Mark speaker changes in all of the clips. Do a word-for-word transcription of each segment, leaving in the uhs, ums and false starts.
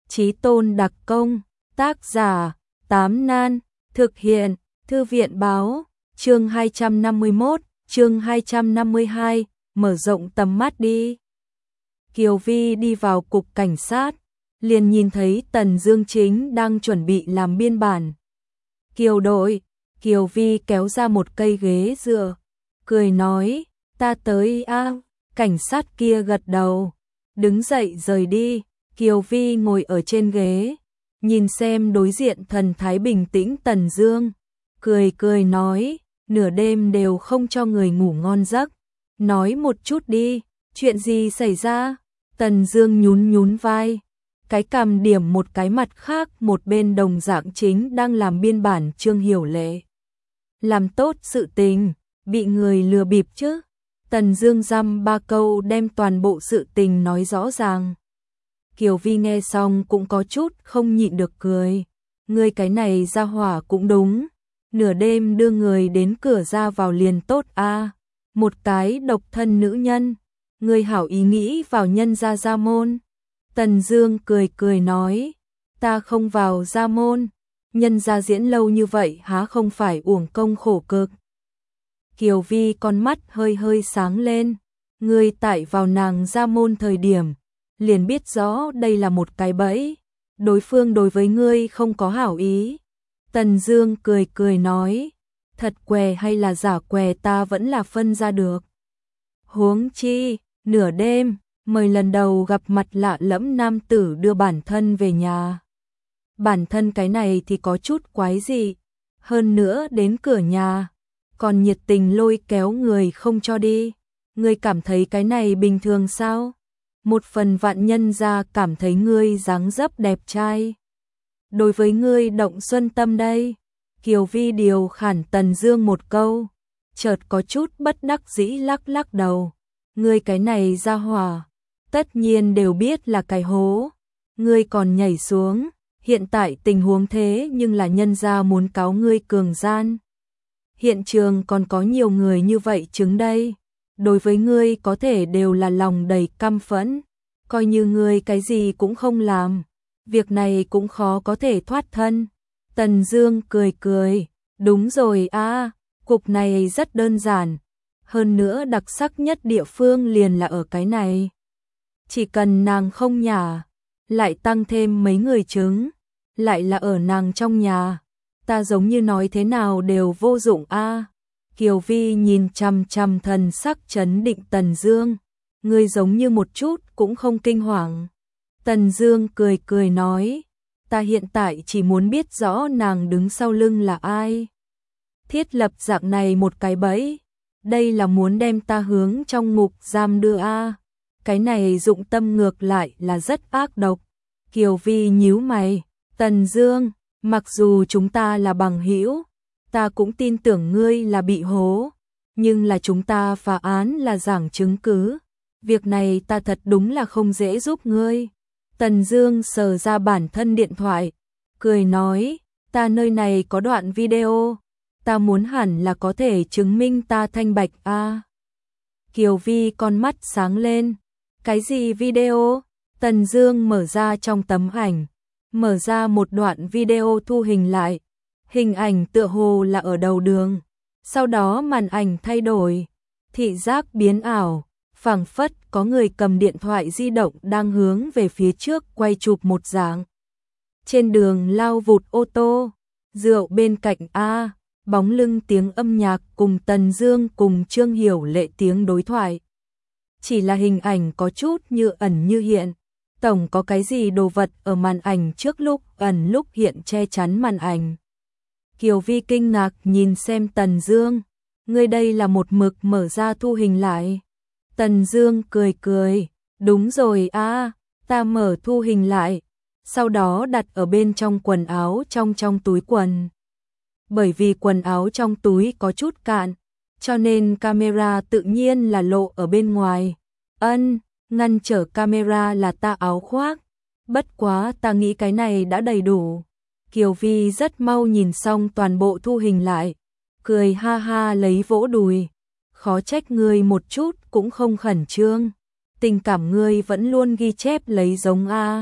Speaker 1: Chí tôn đặc công, tác giả, Tám Nan, thực hiện, Thư viện báo, chương hai trăm năm mươi mốt, chương hai trăm năm mươi hai, mở rộng tầm mắt đi. Kiều Vi đi vào cục cảnh sát, liền nhìn thấy Tần Dương chính đang chuẩn bị làm biên bản. Kiều đội, Kiều Vi kéo ra một cây ghế dựa, cười nói, ta tới a. Cảnh sát kia gật đầu, đứng dậy rời đi. Kiều Vi ngồi ở trên ghế, nhìn xem đối diện thần thái bình tĩnh Tần Dương, cười cười nói, nửa đêm đều không cho người ngủ ngon giấc, nói một chút đi, chuyện gì xảy ra? Tần Dương nhún nhún vai, cái cằm điểm một cái mặt khác, một bên đồng dạng chính đang làm biên bản Trương Hiểu Lệ. Làm tốt sự tình, bị người lừa bịp chứ? Tần Dương dăm ba câu đem toàn bộ sự tình nói rõ ràng. Kiều Vi nghe xong cũng có chút không nhịn được cười. Ngươi cái này ra hỏa cũng đúng. Nửa đêm đưa người đến cửa ra vào liền tốt a. À, một cái độc thân nữ nhân. Ngươi hảo ý nghĩ vào nhân gia gia môn. Tần Dương cười cười nói. Ta không vào gia môn. Nhân gia diễn lâu như vậy há không phải uổng công khổ cực. Kiều Vi con mắt hơi hơi sáng lên. Ngươi tại vào nàng gia môn thời điểm, liền biết rõ đây là một cái bẫy, đối phương đối với ngươi không có hảo ý. Tần Dương cười cười nói, thật què hay là giả què ta vẫn là phân ra được. Huống chi, nửa đêm, mời lần đầu gặp mặt lạ lẫm nam tử đưa bản thân về nhà. Bản thân cái này thì có chút quái dị, hơn nữa đến cửa nhà, còn nhiệt tình lôi kéo người không cho đi. Ngươi cảm thấy cái này bình thường sao? Một phần vạn nhân gia cảm thấy ngươi dáng dấp đẹp trai, đối với ngươi động xuân tâm đây. Kiều Vi điều khản Tần Dương một câu, chợt có chút bất đắc dĩ lắc lắc đầu. Ngươi cái này ra hỏa, tất nhiên đều biết là cái hố, ngươi còn nhảy xuống. Hiện tại tình huống thế nhưng là nhân gia muốn cáo ngươi cường gian. Hiện trường còn có nhiều người như vậy chứng đây. Đối với ngươi có thể đều là lòng đầy căm phẫn, coi như ngươi cái gì cũng không làm, việc này cũng khó có thể thoát thân. Tần Dương cười cười, đúng rồi a, à, cục này rất đơn giản, hơn nữa đặc sắc nhất địa phương liền là ở cái này. Chỉ cần nàng không nhả, lại tăng thêm mấy người chứng, lại là ở nàng trong nhà, ta giống như nói thế nào đều vô dụng a. À. Kiều Vi nhìn chằm chằm thần sắc trấn định Tần Dương, ngươi giống như một chút cũng không kinh hoàng. Tần Dương cười cười nói, ta hiện tại chỉ muốn biết rõ nàng đứng sau lưng là ai. Thiết lập dạng này một cái bẫy, đây là muốn đem ta hướng trong ngục giam đưa a. Cái này dụng tâm ngược lại là rất ác độc. Kiều Vi nhíu mày, Tần Dương, mặc dù chúng ta là bằng hữu, ta cũng tin tưởng ngươi là bị hố, nhưng là chúng ta phá án là giảng chứng cứ. Việc này ta thật đúng là không dễ giúp ngươi. Tần Dương sờ ra bản thân điện thoại, cười nói, ta nơi này có đoạn video, ta muốn hẳn là có thể chứng minh ta thanh bạch a. À. Kiều Vi con mắt sáng lên, cái gì video? Tần Dương mở ra trong tấm ảnh, mở ra một đoạn video thu hình lại. Hình ảnh tựa hồ là ở đầu đường, sau đó màn ảnh thay đổi, thị giác biến ảo, phảng phất có người cầm điện thoại di động đang hướng về phía trước quay chụp một dạng. Trên đường lao vụt ô tô, rượu bên cạnh a, bóng lưng tiếng âm nhạc cùng Tần Dương cùng Trương Hiểu Lệ tiếng đối thoại. Chỉ là hình ảnh có chút như ẩn như hiện, tổng có cái gì đồ vật ở màn ảnh trước lúc ẩn lúc hiện che chắn màn ảnh. Kiều Vi kinh ngạc nhìn xem Tần Dương, ngươi đây là một mực mở ra thu hình lại. Tần Dương cười cười, đúng rồi a, à, ta mở thu hình lại, sau đó đặt ở bên trong quần áo trong trong túi quần. Bởi vì quần áo trong túi có chút cạn, cho nên camera tự nhiên là lộ ở bên ngoài. Ân, ngăn trở camera là ta áo khoác, bất quá ta nghĩ cái này đã đầy đủ. Kiều Vi rất mau nhìn xong toàn bộ thu hình lại, cười ha ha lấy vỗ đùi, khó trách ngươi một chút cũng không khẩn trương, tình cảm ngươi vẫn luôn ghi chép lấy giống a.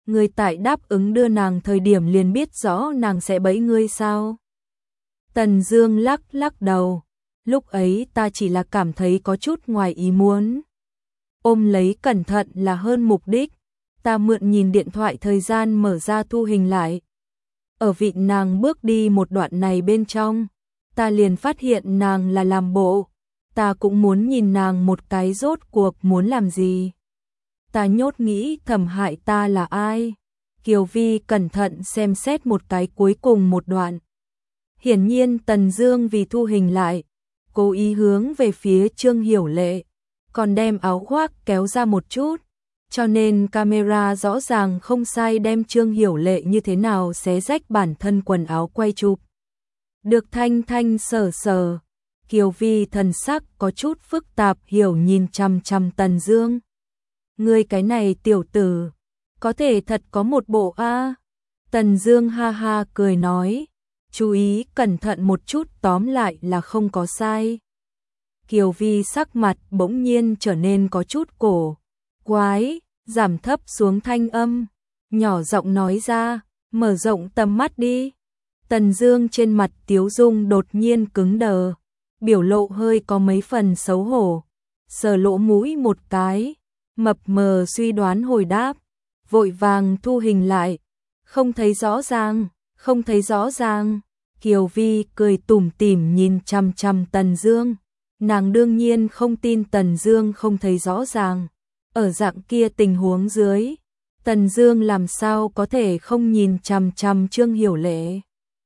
Speaker 1: Ngươi tại đáp ứng đưa nàng thời điểm liền biết rõ nàng sẽ bẫy ngươi sao? Tần Dương lắc lắc đầu, lúc ấy ta chỉ là cảm thấy có chút ngoài ý muốn. Ôm lấy cẩn thận là hơn mục đích, ta mượn nhìn điện thoại thời gian mở ra thu hình lại. Ở vị nàng bước đi một đoạn này bên trong, ta liền phát hiện nàng là làm bộ, ta cũng muốn nhìn nàng một cái rốt cuộc muốn làm gì. Ta nhốt nghĩ thầm hại ta là ai. Kiều Vi cẩn thận xem xét một cái cuối cùng một đoạn. Hiển nhiên Tần Dương vì thu hình lại, cố ý hướng về phía Trương Hiểu Lệ, còn đem áo khoác kéo ra một chút, cho nên camera rõ ràng không sai đem Trương Hiểu Lệ như thế nào xé rách bản thân quần áo quay chụp. Được thanh thanh sờ sờ, Kiều Vi thần sắc có chút phức tạp hiểu nhìn chằm chằm Tần Dương. Ngươi cái này tiểu tử, có thể thật có một bộ a. Tần Dương ha ha cười nói, chú ý cẩn thận một chút tóm lại là không có sai. Kiều Vi sắc mặt bỗng nhiên trở nên có chút cổ quái, giảm thấp xuống thanh âm, nhỏ giọng nói ra, mở rộng tầm mắt đi. Tần Dương trên mặt tiếu dung đột nhiên cứng đờ, biểu lộ hơi có mấy phần xấu hổ, sờ lỗ mũi một cái, mập mờ suy đoán hồi đáp, vội vàng thu hình lại, không thấy rõ ràng, không thấy rõ ràng. Kiều Vi cười tủm tỉm nhìn chằm chằm Tần Dương, nàng đương nhiên không tin Tần Dương không thấy rõ ràng, ở dạng kia tình huống dưới, Tần Dương làm sao có thể không nhìn chằm chằm Trương Hiểu Lệ.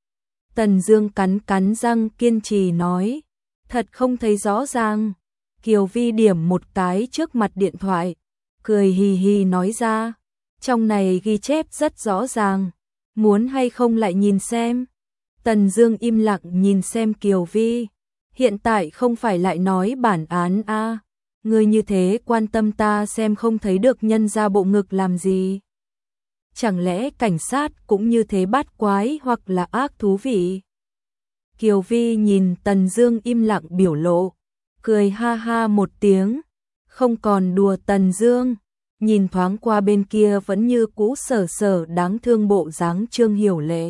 Speaker 1: Tần Dương cắn cắn răng kiên trì nói, thật không thấy rõ ràng. Kiều Vi điểm một cái trước mặt điện thoại, cười hì hì nói ra, trong này ghi chép rất rõ ràng, muốn hay không lại nhìn xem. Tần Dương im lặng nhìn xem Kiều Vi, hiện tại không phải lại nói bản án a, à, ngươi như thế quan tâm ta xem không thấy được nhân ra bộ ngực làm gì? Chẳng lẽ cảnh sát cũng như thế bát quái hoặc là ác thú vị? Kiều Vi nhìn Tần Dương im lặng biểu lộ, cười ha ha một tiếng, không còn đùa Tần Dương, nhìn thoáng qua bên kia vẫn như cũ sở sở đáng thương bộ dáng Trương Hiểu Lệ.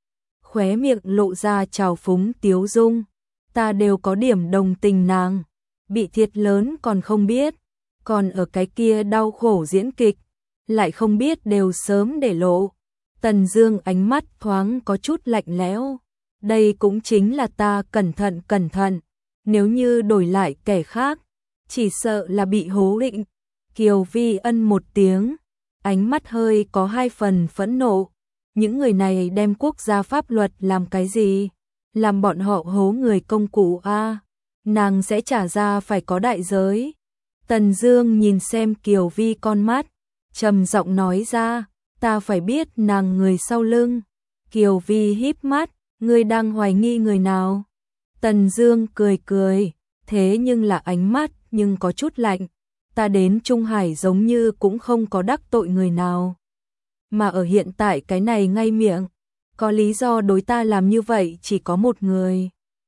Speaker 1: Khóe miệng lộ ra trào phúng tiếu dung, ta đều có điểm đồng tình nàng, bị thiệt lớn còn không biết, còn ở cái kia đau khổ diễn kịch, lại không biết đều sớm để lộ. Tần Dương ánh mắt thoáng có chút lạnh lẽo, đây cũng chính là ta cẩn thận cẩn thận, nếu như đổi lại kẻ khác, chỉ sợ là bị hố định. Kiều Vi ân một tiếng, ánh mắt hơi có hai phần phẫn nộ, những người này đem quốc gia pháp luật làm cái gì? Làm bọn họ hố người công cụ a, à? Nàng sẽ trả ra phải có đại giới. Tần Dương nhìn xem Kiều Vi con mắt, trầm giọng nói ra, ta phải biết nàng người sau lưng. Kiều Vi híp mắt, ngươi đang hoài nghi người nào? Tần Dương cười cười, thế nhưng là ánh mắt nhưng có chút lạnh, ta đến Trung Hải giống như cũng không có đắc tội người nào. Mà ở hiện tại cái này ngay miệng, có lý do đối ta làm như vậy chỉ có một người.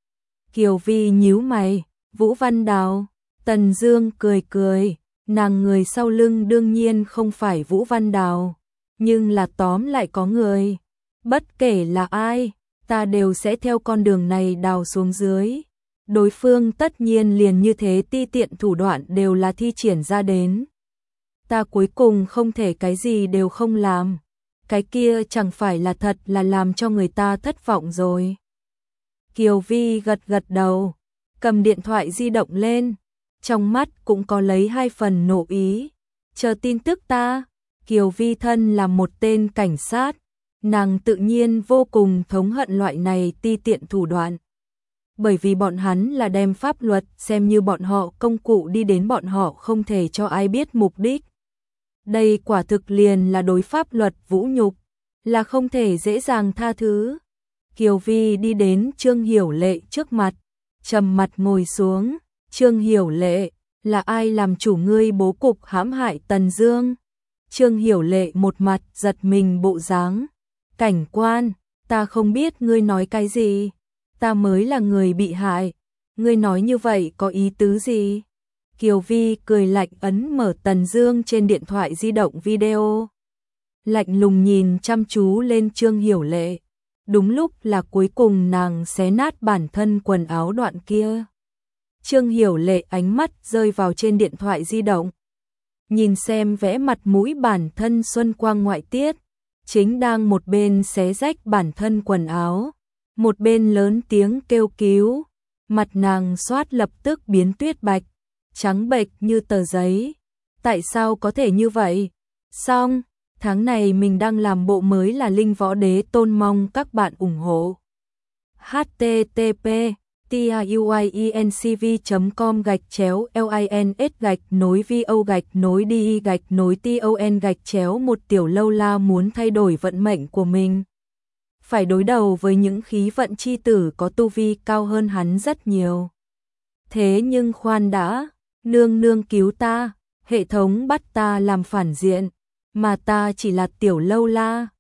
Speaker 1: Kiều Vi nhíu mày, Vũ Văn Đào. Tần Dương cười cười, nàng người sau lưng đương nhiên không phải Vũ Văn Đào, nhưng là tóm lại có người. Bất kể là ai, ta đều sẽ theo con đường này đào xuống dưới. Đối phương tất nhiên liền như thế ti tiện thủ đoạn đều là thi triển ra đến. Ta cuối cùng không thể cái gì đều không làm. Cái kia chẳng phải là thật là làm cho người ta thất vọng rồi. Kiều Vi gật gật đầu, cầm điện thoại di động lên, trong mắt cũng có lấy hai phần nộ ý. Chờ tin tức ta. Kiều Vi thân là một tên cảnh sát, nàng tự nhiên vô cùng thống hận loại này ti tiện thủ đoạn. Bởi vì bọn hắn là đem pháp luật xem như bọn họ công cụ đi đến bọn họ không thể cho ai biết mục đích. Đây quả thực liền là đối pháp luật vũ nhục, là không thể dễ dàng tha thứ. Kiều Vi đi đến Trương Hiểu Lệ trước mặt, trầm mặt ngồi xuống. Trương Hiểu Lệ, là ai làm chủ ngươi bố cục hãm hại Tần Dương? Trương Hiểu Lệ một mặt giật mình bộ dáng. Cảnh quan, ta không biết ngươi nói cái gì, ta mới là người bị hại, ngươi nói như vậy có ý tứ gì? Kiều Vi cười lạnh ấn mở Tần Dương trên điện thoại di động video. lạnh lùng nhìn chăm chú lên Trương Hiểu Lệ. Đúng lúc là cuối cùng nàng xé nát bản thân quần áo đoạn kia. Trương Hiểu Lệ ánh mắt rơi vào trên điện thoại di động. Nhìn xem vẽ mặt mũi bản thân xuân quang ngoại tiết, chính đang một bên xé rách bản thân quần áo, một bên lớn tiếng kêu cứu. Mặt nàng xoát lập tức biến tuyết bạch, trắng bệch như tờ giấy. Tại sao có thể như vậy? Xong, tháng này mình đang làm bộ mới là Linh Võ Đế Tôn, mong các bạn ủng hộ. h t t p tiuiencv chấm com gạch chéo lins gạch nối vo gạch nối đi gạch nối ton gạch chéo một tiểu lâu la muốn thay đổi vận mệnh của mình. Phải đối đầu với những khí vận chi tử có tu vi cao hơn hắn rất nhiều. Thế nhưng khoan đã, nương nương cứu ta, hệ thống bắt ta làm phản diện, mà ta chỉ là tiểu lâu la.